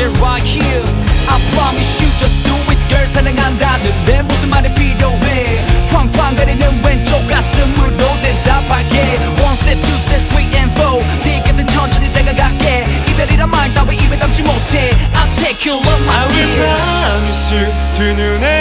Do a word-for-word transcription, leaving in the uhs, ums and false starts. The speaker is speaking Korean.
it right here. I promise you just do it girl. 사랑한다는데 무슨 말이 필요해. 쾅쾅 거리는 왼쪽 가슴으로 대답할게. One step, two step, three and four. 네 곁에 천천히 다가갈게. 이별이란 말 따위 입에 담지 못해. I'll take you on my I will promise you 두 눈에